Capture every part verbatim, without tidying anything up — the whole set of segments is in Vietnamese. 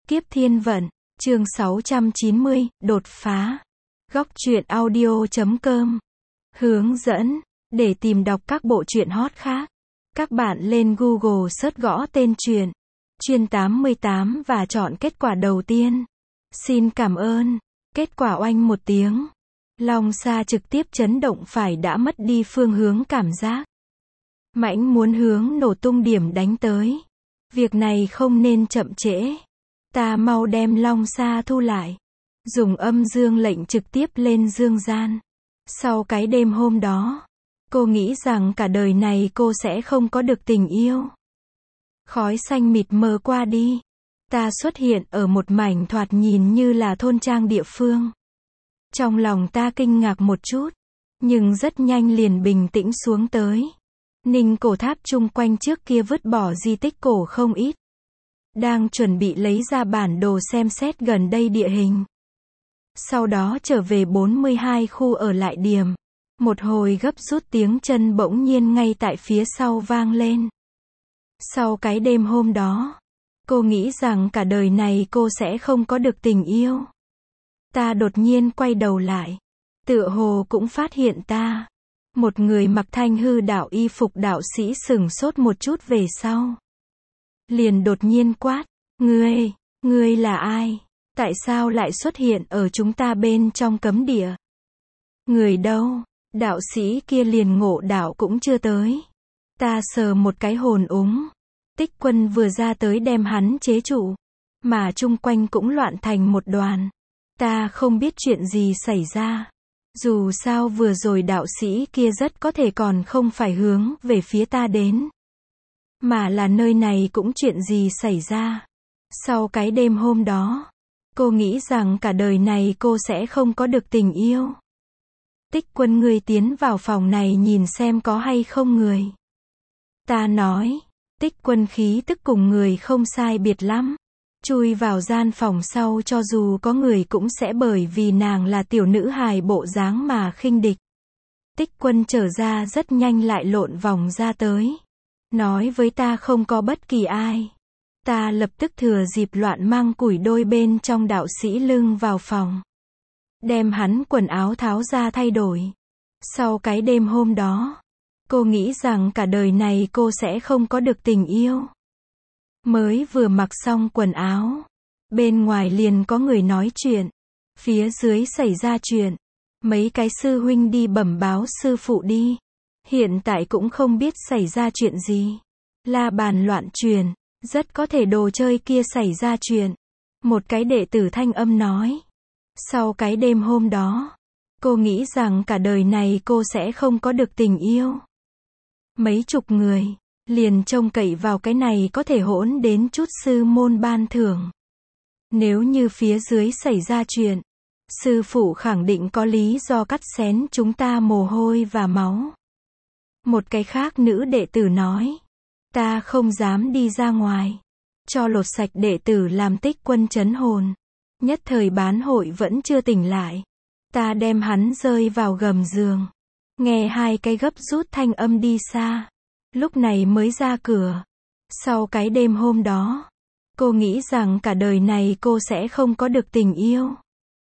Kiếp Thiên Vận, chương sáu trăm chín mươi, đột phá. Góc truyện audio chấm com. Hướng dẫn, để tìm đọc các bộ truyện hot khác. Các bạn lên Google search gõ tên truyện, Chuyên tám mươi tám và chọn kết quả đầu tiên. Xin cảm ơn. Kết quả oanh một tiếng. Long Sa trực tiếp chấn động phải đã mất đi phương hướng cảm giác. Mãnh muốn hướng nổ tung điểm đánh tới. Việc này không nên chậm trễ. Ta mau đem Long Sa thu lại. Dùng âm dương lệnh trực tiếp lên dương gian. Sau cái đêm hôm đó, cô nghĩ rằng cả đời này cô sẽ không có được tình yêu. Khói xanh mịt mờ qua đi. Ta xuất hiện ở một mảnh thoạt nhìn như là thôn trang địa phương. Trong lòng ta kinh ngạc một chút, nhưng rất nhanh liền bình tĩnh xuống tới. Ninh cổ tháp chung quanh trước kia vứt bỏ di tích cổ không ít. Đang chuẩn bị lấy ra bản đồ xem xét gần đây địa hình. Sau đó trở về bốn mươi hai khu ở lại điểm. Một hồi gấp rút tiếng chân bỗng nhiên ngay tại phía sau vang lên. Sau cái đêm hôm đó, cô nghĩ rằng cả đời này cô sẽ không có được tình yêu. Ta đột nhiên quay đầu lại. Tựa hồ cũng phát hiện ta. Một người mặc thanh hư đạo y phục đạo sĩ sửng sốt một chút về sau. Liền đột nhiên quát, ngươi, ngươi là ai? Tại sao lại xuất hiện ở chúng ta bên trong cấm địa? Người đâu? Đạo sĩ kia liền ngộ đạo cũng chưa tới. Ta sờ một cái hồn úng. Tích Quân vừa ra tới đem hắn chế trụ. Mà chung quanh cũng loạn thành một đoàn. Ta không biết chuyện gì xảy ra. Dù sao vừa rồi đạo sĩ kia rất có thể còn không phải hướng về phía ta đến. Mà là nơi này cũng chuyện gì xảy ra. Sau cái đêm hôm đó, cô nghĩ rằng cả đời này cô sẽ không có được tình yêu. Tích Quân, ngươi tiến vào phòng này nhìn xem có hay không người. Ta nói, Tích Quân khí tức cùng người không sai biệt lắm. Chui vào gian phòng sau cho dù có người cũng sẽ bởi vì nàng là tiểu nữ hài bộ dáng mà khinh địch. Tích Quân trở ra rất nhanh lại lộn vòng ra tới. Nói với ta không có bất kỳ ai. Ta lập tức thừa dịp loạn mang củi đôi bên trong đạo sĩ lưng vào phòng. Đem hắn quần áo tháo ra thay đổi. Sau cái đêm hôm đó, cô nghĩ rằng cả đời này cô sẽ không có được tình yêu. Mới vừa mặc xong quần áo, bên ngoài liền có người nói chuyện. Phía dưới xảy ra chuyện. Mấy cái sư huynh đi bẩm báo sư phụ đi. Hiện tại cũng không biết xảy ra chuyện gì. La bàn loạn truyền. Rất có thể đồ chơi kia xảy ra chuyện. Một cái đệ tử thanh âm nói. Sau cái đêm hôm đó, cô nghĩ rằng cả đời này cô sẽ không có được tình yêu. Mấy chục người, liền trông cậy vào cái này có thể hỗn đến chút sư môn ban thưởng. Nếu như phía dưới xảy ra chuyện, sư phụ khẳng định có lý do cắt xén chúng ta mồ hôi và máu. Một cái khác nữ đệ tử nói. Ta không dám đi ra ngoài. Cho lột sạch đệ tử làm Tích Quân chấn hồn. Nhất thời bán hội vẫn chưa tỉnh lại. Ta đem hắn rơi vào gầm giường. Nghe hai cái gấp rút thanh âm đi xa. Lúc này mới ra cửa. Sau cái đêm hôm đó, cô nghĩ rằng cả đời này cô sẽ không có được tình yêu.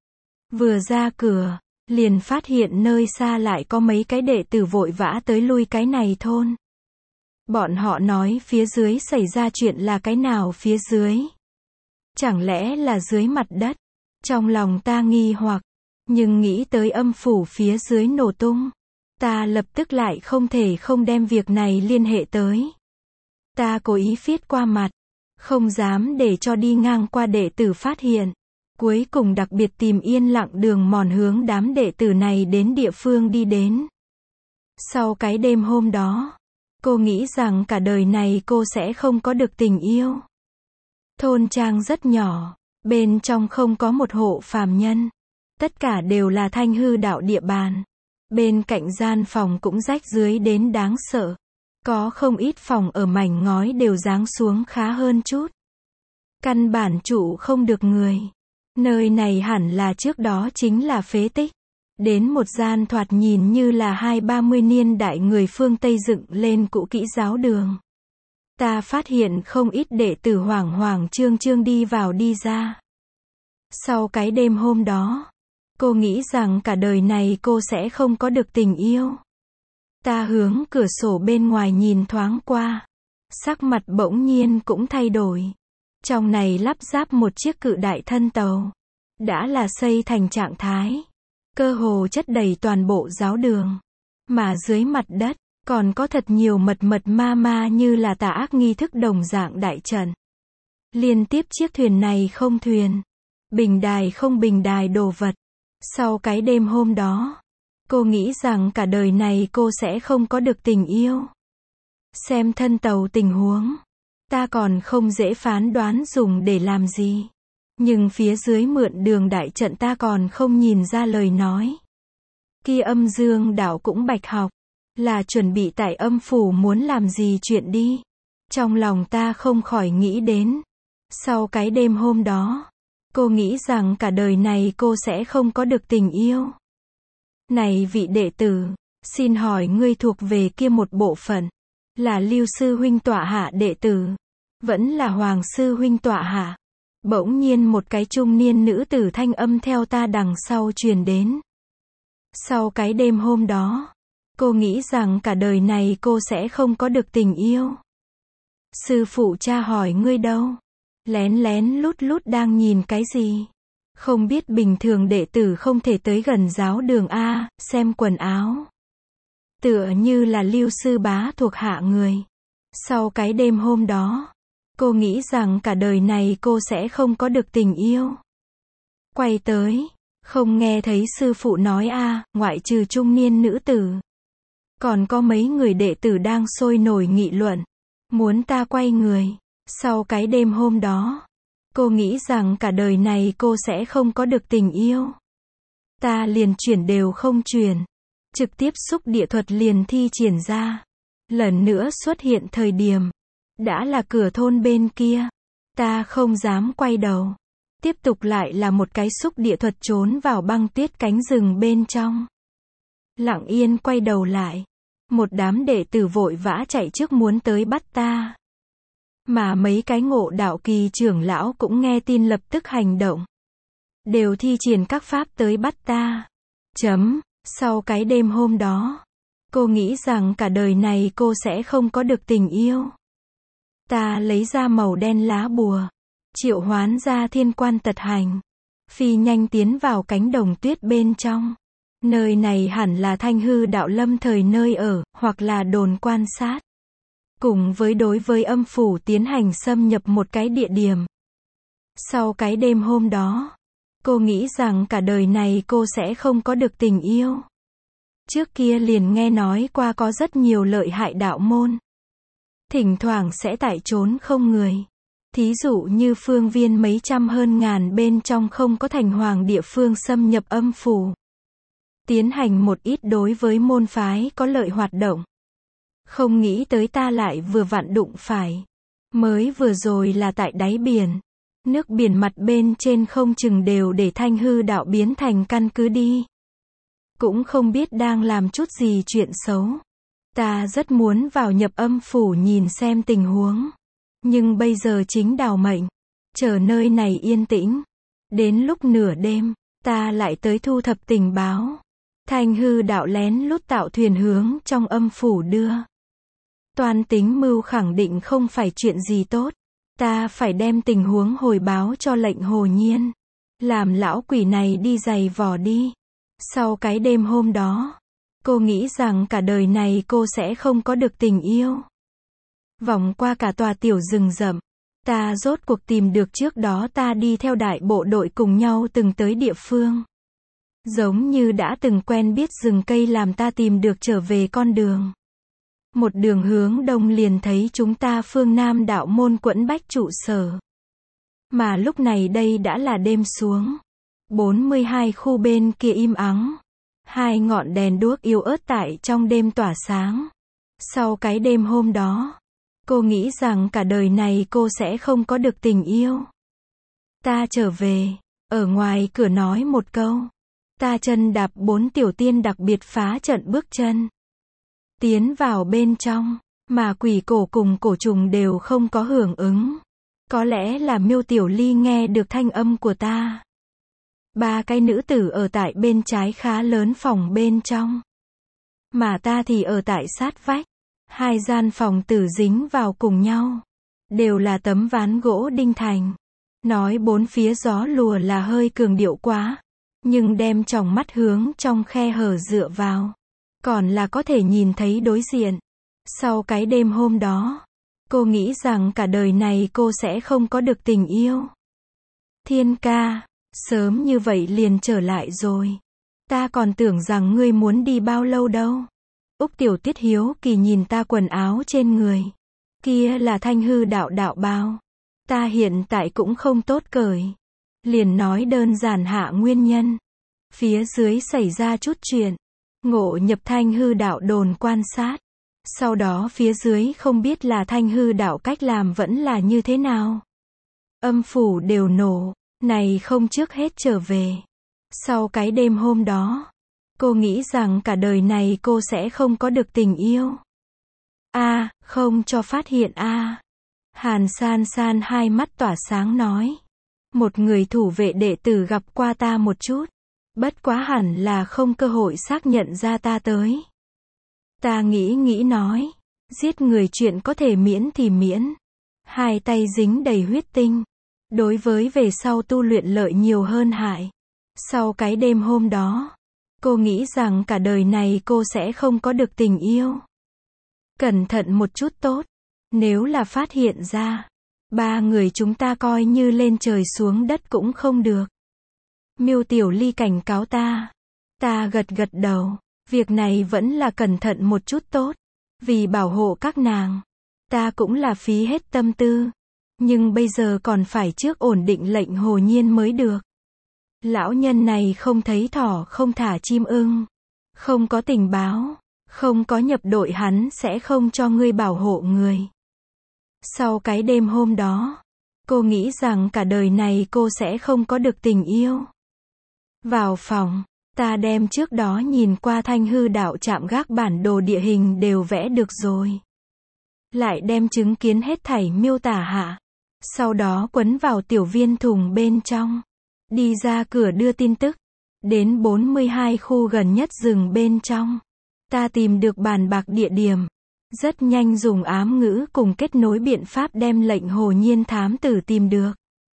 Vừa ra cửa, liền phát hiện nơi xa lại có mấy cái đệ tử vội vã tới lui cái này thôn. Bọn họ nói phía dưới xảy ra chuyện là cái nào phía dưới? Chẳng lẽ là dưới mặt đất? Trong lòng ta nghi hoặc, nhưng nghĩ tới âm phủ phía dưới nổ tung. Ta lập tức lại không thể không đem việc này liên hệ tới. Ta cố ý viết qua mặt, không dám để cho đi ngang qua đệ tử phát hiện. Cuối cùng đặc biệt tìm yên lặng đường mòn hướng đám đệ tử này đến địa phương đi đến. Sau cái đêm hôm đó, cô nghĩ rằng cả đời này cô sẽ không có được tình yêu. Thôn trang rất nhỏ, bên trong không có một hộ phàm nhân. Tất cả đều là thanh hư đạo địa bàn. Bên cạnh gian phòng cũng rách dưới đến đáng sợ. Có không ít phòng ở mảnh ngói đều giáng xuống khá hơn chút. Căn bản trụ không được người. Nơi này hẳn là trước đó chính là phế tích. Đến một gian thoạt nhìn như là hai ba mươi niên đại người phương Tây dựng lên cũ kỹ giáo đường. Ta phát hiện không ít đệ tử hoảng hoảng trương trương đi vào đi ra. Sau cái đêm hôm đó, cô nghĩ rằng cả đời này cô sẽ không có được tình yêu. Ta hướng cửa sổ bên ngoài nhìn thoáng qua. Sắc mặt bỗng nhiên cũng thay đổi. Trong này lắp ráp một chiếc cự đại thân tàu. Đã là xây thành trạng thái. Cơ hồ chất đầy toàn bộ giáo đường. Mà dưới mặt đất, còn có thật nhiều mật mật ma ma như là tà ác nghi thức đồng dạng đại trận. Liên tiếp chiếc thuyền này không thuyền. Bình đài không bình đài đồ vật. Sau cái đêm hôm đó, cô nghĩ rằng cả đời này cô sẽ không có được tình yêu. Xem thân tàu tình huống, ta còn không dễ phán đoán dùng để làm gì. Nhưng phía dưới mượn đường đại trận ta còn không nhìn ra lời nói. Kia âm dương đảo cũng bạch học, là chuẩn bị tại âm phủ muốn làm gì chuyện đi. Trong lòng ta không khỏi nghĩ đến. Sau cái đêm hôm đó, cô nghĩ rằng cả đời này cô sẽ không có được tình yêu. Này vị đệ tử, xin hỏi ngươi thuộc về kia một bộ phận, là Lưu sư huynh tọa hạ đệ tử, vẫn là Hoàng sư huynh tọa hạ? Bỗng nhiên một cái trung niên nữ tử thanh âm theo ta đằng sau truyền đến. Sau cái đêm hôm đó, cô nghĩ rằng cả đời này cô sẽ không có được tình yêu. Sư phụ cha hỏi ngươi đâu? Lén lén lút lút đang nhìn cái gì? Không biết bình thường đệ tử không thể tới gần giáo đường A, xem quần áo. Tựa như là Lưu sư bá thuộc hạ người. Sau cái đêm hôm đó, cô nghĩ rằng cả đời này cô sẽ không có được tình yêu. Quay tới, không nghe thấy sư phụ nói a, ngoại trừ trung niên nữ tử. Còn có mấy người đệ tử đang sôi nổi nghị luận. Muốn ta quay người. Sau cái đêm hôm đó, cô nghĩ rằng cả đời này cô sẽ không có được tình yêu. Ta liền chuyển đều không chuyển. Trực tiếp xúc địa thuật liền thi triển ra. Lần nữa xuất hiện thời điểm. Đã là cửa thôn bên kia. Ta không dám quay đầu. Tiếp tục lại là một cái xúc địa thuật trốn vào băng tuyết cánh rừng bên trong. Lặng yên quay đầu lại. Một đám đệ tử vội vã chạy trước muốn tới bắt ta. Mà mấy cái ngộ đạo kỳ trưởng lão cũng nghe tin lập tức hành động. Đều thi triển các pháp tới bắt ta. Chấm, sau cái đêm hôm đó, cô nghĩ rằng cả đời này cô sẽ không có được tình yêu. Ta lấy ra màu đen lá bùa, triệu hoán ra thiên quan tật hành, phi nhanh tiến vào cánh đồng tuyết bên trong. Nơi này hẳn là Thanh Hư đạo lâm thời nơi ở, hoặc là đồn quan sát. Cùng với đối với âm phủ tiến hành xâm nhập một cái địa điểm. Sau cái đêm hôm đó, cô nghĩ rằng cả đời này cô sẽ không có được tình yêu. Trước kia liền nghe nói qua có rất nhiều lợi hại đạo môn. Thỉnh thoảng sẽ tại trốn không người. Thí dụ như phương viên mấy trăm hơn ngàn bên trong không có thành hoàng địa phương xâm nhập âm phủ. Tiến hành một ít đối với môn phái có lợi hoạt động. Không nghĩ tới ta lại vừa vặn đụng phải. Mới vừa rồi là tại đáy biển. Nước biển mặt bên trên không chừng đều để Thanh Hư đạo biến thành căn cứ đi. Cũng không biết đang làm chút gì chuyện xấu. Ta rất muốn vào nhập âm phủ nhìn xem tình huống. Nhưng bây giờ chính đào mệnh. Chờ nơi này yên tĩnh. Đến lúc nửa đêm, ta lại tới thu thập tình báo. Thanh Hư đạo lén lút tạo thuyền hướng trong âm phủ đưa. Toan tính mưu khẳng định không phải chuyện gì tốt. Ta phải đem tình huống hồi báo cho lệnh Hồ Nhiên. Làm lão quỷ này đi giày vò đi. Sau cái đêm hôm đó, cô nghĩ rằng cả đời này cô sẽ không có được tình yêu. Vòng qua cả tòa tiểu rừng rậm, ta rốt cuộc tìm được trước đó ta đi theo đại bộ đội cùng nhau từng tới địa phương. Giống như đã từng quen biết rừng cây làm ta tìm được trở về con đường. Một đường hướng đông liền thấy chúng ta phương Nam đạo môn quẫn bách trụ sở. Mà lúc này đây đã là đêm xuống. bốn mươi hai khu bên kia im ắng. Hai ngọn đèn đuốc yếu ớt tại trong đêm tỏa sáng. Sau cái đêm hôm đó, cô nghĩ rằng cả đời này cô sẽ không có được tình yêu. Ta trở về, ở ngoài cửa nói một câu. Ta chân đạp bốn tiểu tiên đặc biệt phá trận bước chân. Tiến vào bên trong, Mà quỷ cổ cùng cổ trùng đều không có hưởng ứng. Có lẽ là Miêu Tiểu Ly nghe được thanh âm của ta. Ba cái nữ tử ở tại bên trái khá lớn phòng bên trong. Mà ta thì ở tại sát vách. Hai gian phòng tử dính vào cùng nhau. Đều là tấm ván gỗ đinh thành. Nói bốn phía gió lùa là hơi cường điệu quá. Nhưng đem tròng mắt hướng trong khe hở dựa vào. Còn là có thể nhìn thấy đối diện. Sau cái đêm hôm đó, cô nghĩ rằng cả đời này cô sẽ không có được tình yêu. Thiên ca, sớm như vậy liền trở lại rồi. Ta còn tưởng rằng ngươi muốn đi bao lâu đâu. Úc Tiểu Tiết hiếu kỳ nhìn ta quần áo trên người. Kia là Thanh Hư đạo đạo bào. Ta hiện tại cũng không tốt cởi. Liền nói đơn giản hạ nguyên nhân. Phía dưới xảy ra chút chuyện. Ngộ nhập Thanh Hư đạo đồn quan sát. Sau đó phía dưới không biết là Thanh Hư đạo cách làm vẫn là như thế nào. Âm phủ đều nổ. Này không trước hết trở về. Sau cái đêm hôm đó, cô nghĩ rằng cả đời này cô sẽ không có được tình yêu. A, à, không cho phát hiện a. À. Hàn San San hai mắt tỏa sáng nói. Một người thủ vệ đệ tử gặp qua ta một chút. Bất quá hẳn là không cơ hội xác nhận ra ta tới. Ta nghĩ nghĩ nói. Giết người chuyện có thể miễn thì miễn. Hai tay dính đầy huyết tinh. Đối với về sau tu luyện lợi nhiều hơn hại. Sau cái đêm hôm đó, cô nghĩ rằng cả đời này cô sẽ không có được tình yêu. Cẩn thận một chút tốt. Nếu là phát hiện ra, ba người chúng ta coi như lên trời xuống đất cũng không được. Miêu Tiểu Ly cảnh cáo ta. Ta gật gật đầu. Việc này vẫn là cẩn thận một chút tốt. Vì bảo hộ các nàng, ta cũng là phí hết tâm tư. Nhưng bây giờ còn phải trước ổn định lệnh Hồ Nhiên mới được. Lão nhân này không thấy thỏ không thả chim ưng. Không có tình báo. Không có nhập đội hắn sẽ không cho ngươi bảo hộ người. Sau cái đêm hôm đó, cô nghĩ rằng cả đời này cô sẽ không có được tình yêu. Vào phòng, ta đem trước đó nhìn qua Thanh Hư đạo trạm gác bản đồ địa hình đều vẽ được rồi. Lại đem chứng kiến hết thảy miêu tả hạ. Sau đó quấn vào tiểu viên thùng bên trong. Đi ra cửa đưa tin tức. Đến bốn mươi hai khu gần nhất rừng bên trong. Ta tìm được bàn bạc địa điểm. Rất nhanh dùng ám ngữ cùng kết nối biện pháp đem lệnh Hồ Nhiên thám tử tìm được.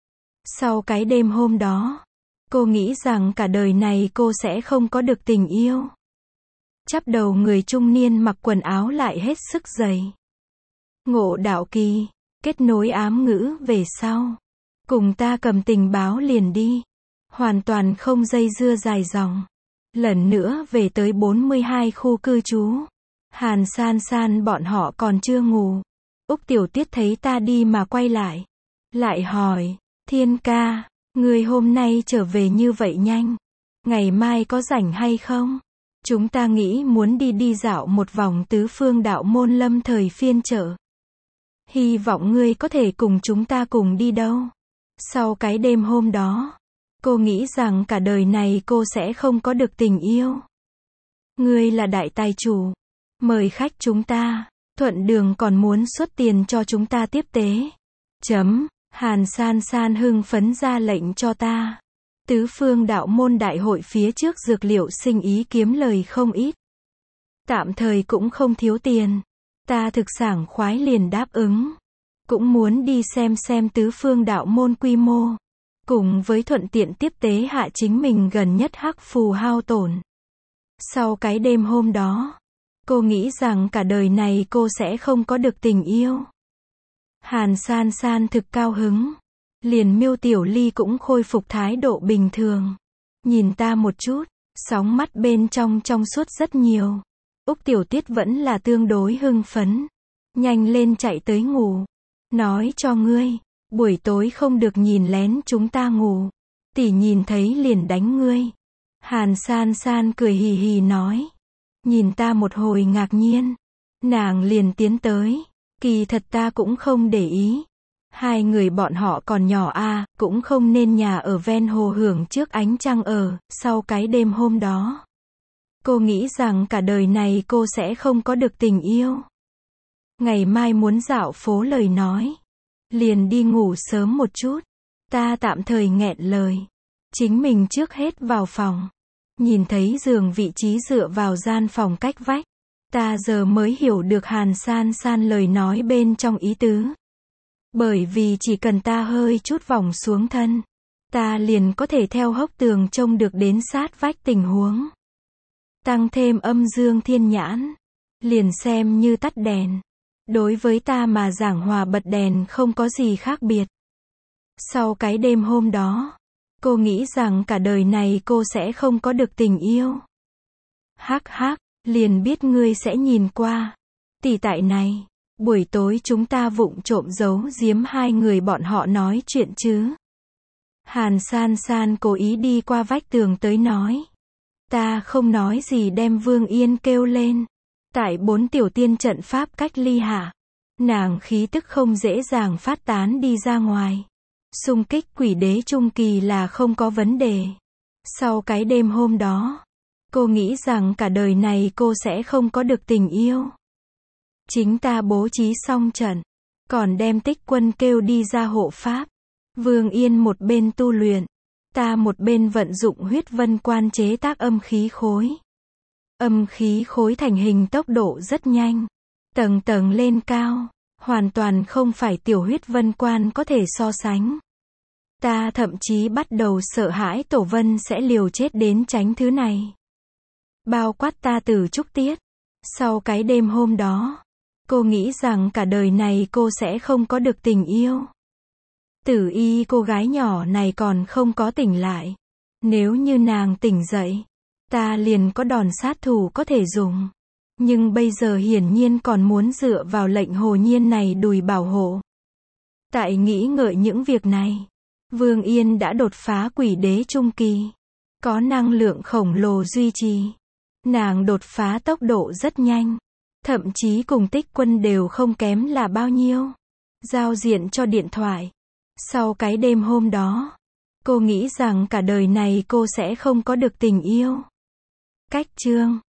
Sau cái đêm hôm đó, cô nghĩ rằng cả đời này cô sẽ không có được tình yêu. Chắp đầu người trung niên mặc quần áo lại hết sức dày. Ngộ đạo kỳ. Kết nối ám ngữ về sau. Cùng ta cầm tình báo liền đi. Hoàn toàn không dây dưa dài dòng. Lần nữa về tới bốn mươi hai khu cư trú. Hàn San San bọn họ còn chưa ngủ. Úc Tiểu Tiết thấy ta đi mà quay lại. Lại hỏi. Thiên ca, người hôm nay trở về như vậy nhanh. Ngày mai có rảnh hay không? Chúng ta nghĩ muốn đi đi dạo một vòng tứ phương đạo môn lâm thời phiên chợ. Hy vọng ngươi có thể cùng chúng ta cùng đi đâu. Sau cái đêm hôm đó, cô nghĩ rằng cả đời này cô sẽ không có được tình yêu. Ngươi là đại tài chủ. Mời khách chúng ta. Thuận đường còn muốn xuất tiền cho chúng ta tiếp tế. Chấm. Hàn San San hưng phấn ra lệnh cho ta. Tứ phương đạo môn đại hội phía trước dược liệu sinh ý kiếm lời không ít. Tạm thời cũng không thiếu tiền. Ta thực sảng khoái liền đáp ứng. Cũng muốn đi xem xem tứ phương đạo môn quy mô. Cùng với thuận tiện tiếp tế hạ chính mình gần nhất hắc phù hao tổn. Sau cái đêm hôm đó, cô nghĩ rằng cả đời này cô sẽ không có được tình yêu. Hàn San San thực cao hứng. Liền Miêu Tiểu Ly cũng khôi phục thái độ bình thường. Nhìn ta một chút, sóng mắt bên trong trong suốt rất nhiều. Úc Tiểu Tiết vẫn là tương đối hưng phấn. Nhanh lên chạy tới ngủ. Nói cho ngươi, buổi tối không được nhìn lén chúng ta ngủ. Tỷ nhìn thấy liền đánh ngươi. Hàn San San cười hì hì nói. Nhìn ta một hồi ngạc nhiên. Nàng liền tiến tới. Kỳ thật ta cũng không để ý. Hai người bọn họ còn nhỏ a, à, cũng không nên nhà ở ven hồ hưởng trước ánh trăng ở, sau cái đêm hôm đó. Cô nghĩ rằng cả đời này cô sẽ không có được tình yêu. Ngày mai muốn dạo phố lời nói. Liền đi ngủ sớm một chút. Ta tạm thời nghẹn lời. Chính mình trước hết vào phòng. Nhìn thấy giường vị trí dựa vào gian phòng cách vách. Ta giờ mới hiểu được Hàn San San lời nói bên trong ý tứ. Bởi vì chỉ cần ta hơi chút vòng xuống thân, ta liền có thể theo hốc tường trông được đến sát vách tình huống. Tăng thêm âm dương thiên nhãn, liền xem như tắt đèn. Đối với ta mà giảng hòa bật đèn không có gì khác biệt. Sau cái đêm hôm đó, cô nghĩ rằng cả đời này cô sẽ không có được tình yêu. Hắc hắc, liền biết ngươi sẽ nhìn qua. Tỷ tại này, buổi tối chúng ta vụng trộm giấu giếm hai người bọn họ nói chuyện chứ. Hàn San San cố ý đi qua vách tường tới nói. Ta không nói gì đem Vương Yên kêu lên. Tại bốn tiểu tiên trận pháp cách ly hạ. Nàng khí tức không dễ dàng phát tán đi ra ngoài. Xung kích quỷ đế trung kỳ là không có vấn đề. Sau cái đêm hôm đó, cô nghĩ rằng cả đời này cô sẽ không có được tình yêu. Chính ta bố trí xong trận, còn đem Tích Quân kêu đi ra hộ pháp. Vương Yên một bên tu luyện, ta một bên vận dụng huyết vân quan chế tác âm khí khối. Âm khí khối thành hình tốc độ rất nhanh, tầng tầng lên cao, hoàn toàn không phải tiểu huyết vân quan có thể so sánh. Ta thậm chí bắt đầu sợ hãi Tổ Vân sẽ liều chết đến tránh thứ này. Bao quát ta Tử Trúc Tiết. Sau cái đêm hôm đó, cô nghĩ rằng cả đời này cô sẽ không có được tình yêu. Tử Y cô gái nhỏ này còn không có tỉnh lại. Nếu như nàng tỉnh dậy, ta liền có đòn sát thủ có thể dùng. Nhưng bây giờ hiển nhiên còn muốn dựa vào lệnh hồ nhiên này đùi bảo hộ. Tại nghĩ ngợi những việc này, Vương Yên đã đột phá quỷ đế trung kỳ. Có năng lượng khổng lồ duy trì. Nàng đột phá tốc độ rất nhanh. Thậm chí cùng Tích Quân đều không kém là bao nhiêu. Giao diện cho điện thoại. Sau cái đêm hôm đó, cô nghĩ rằng cả đời này cô sẽ không có được tình yêu. Cách chương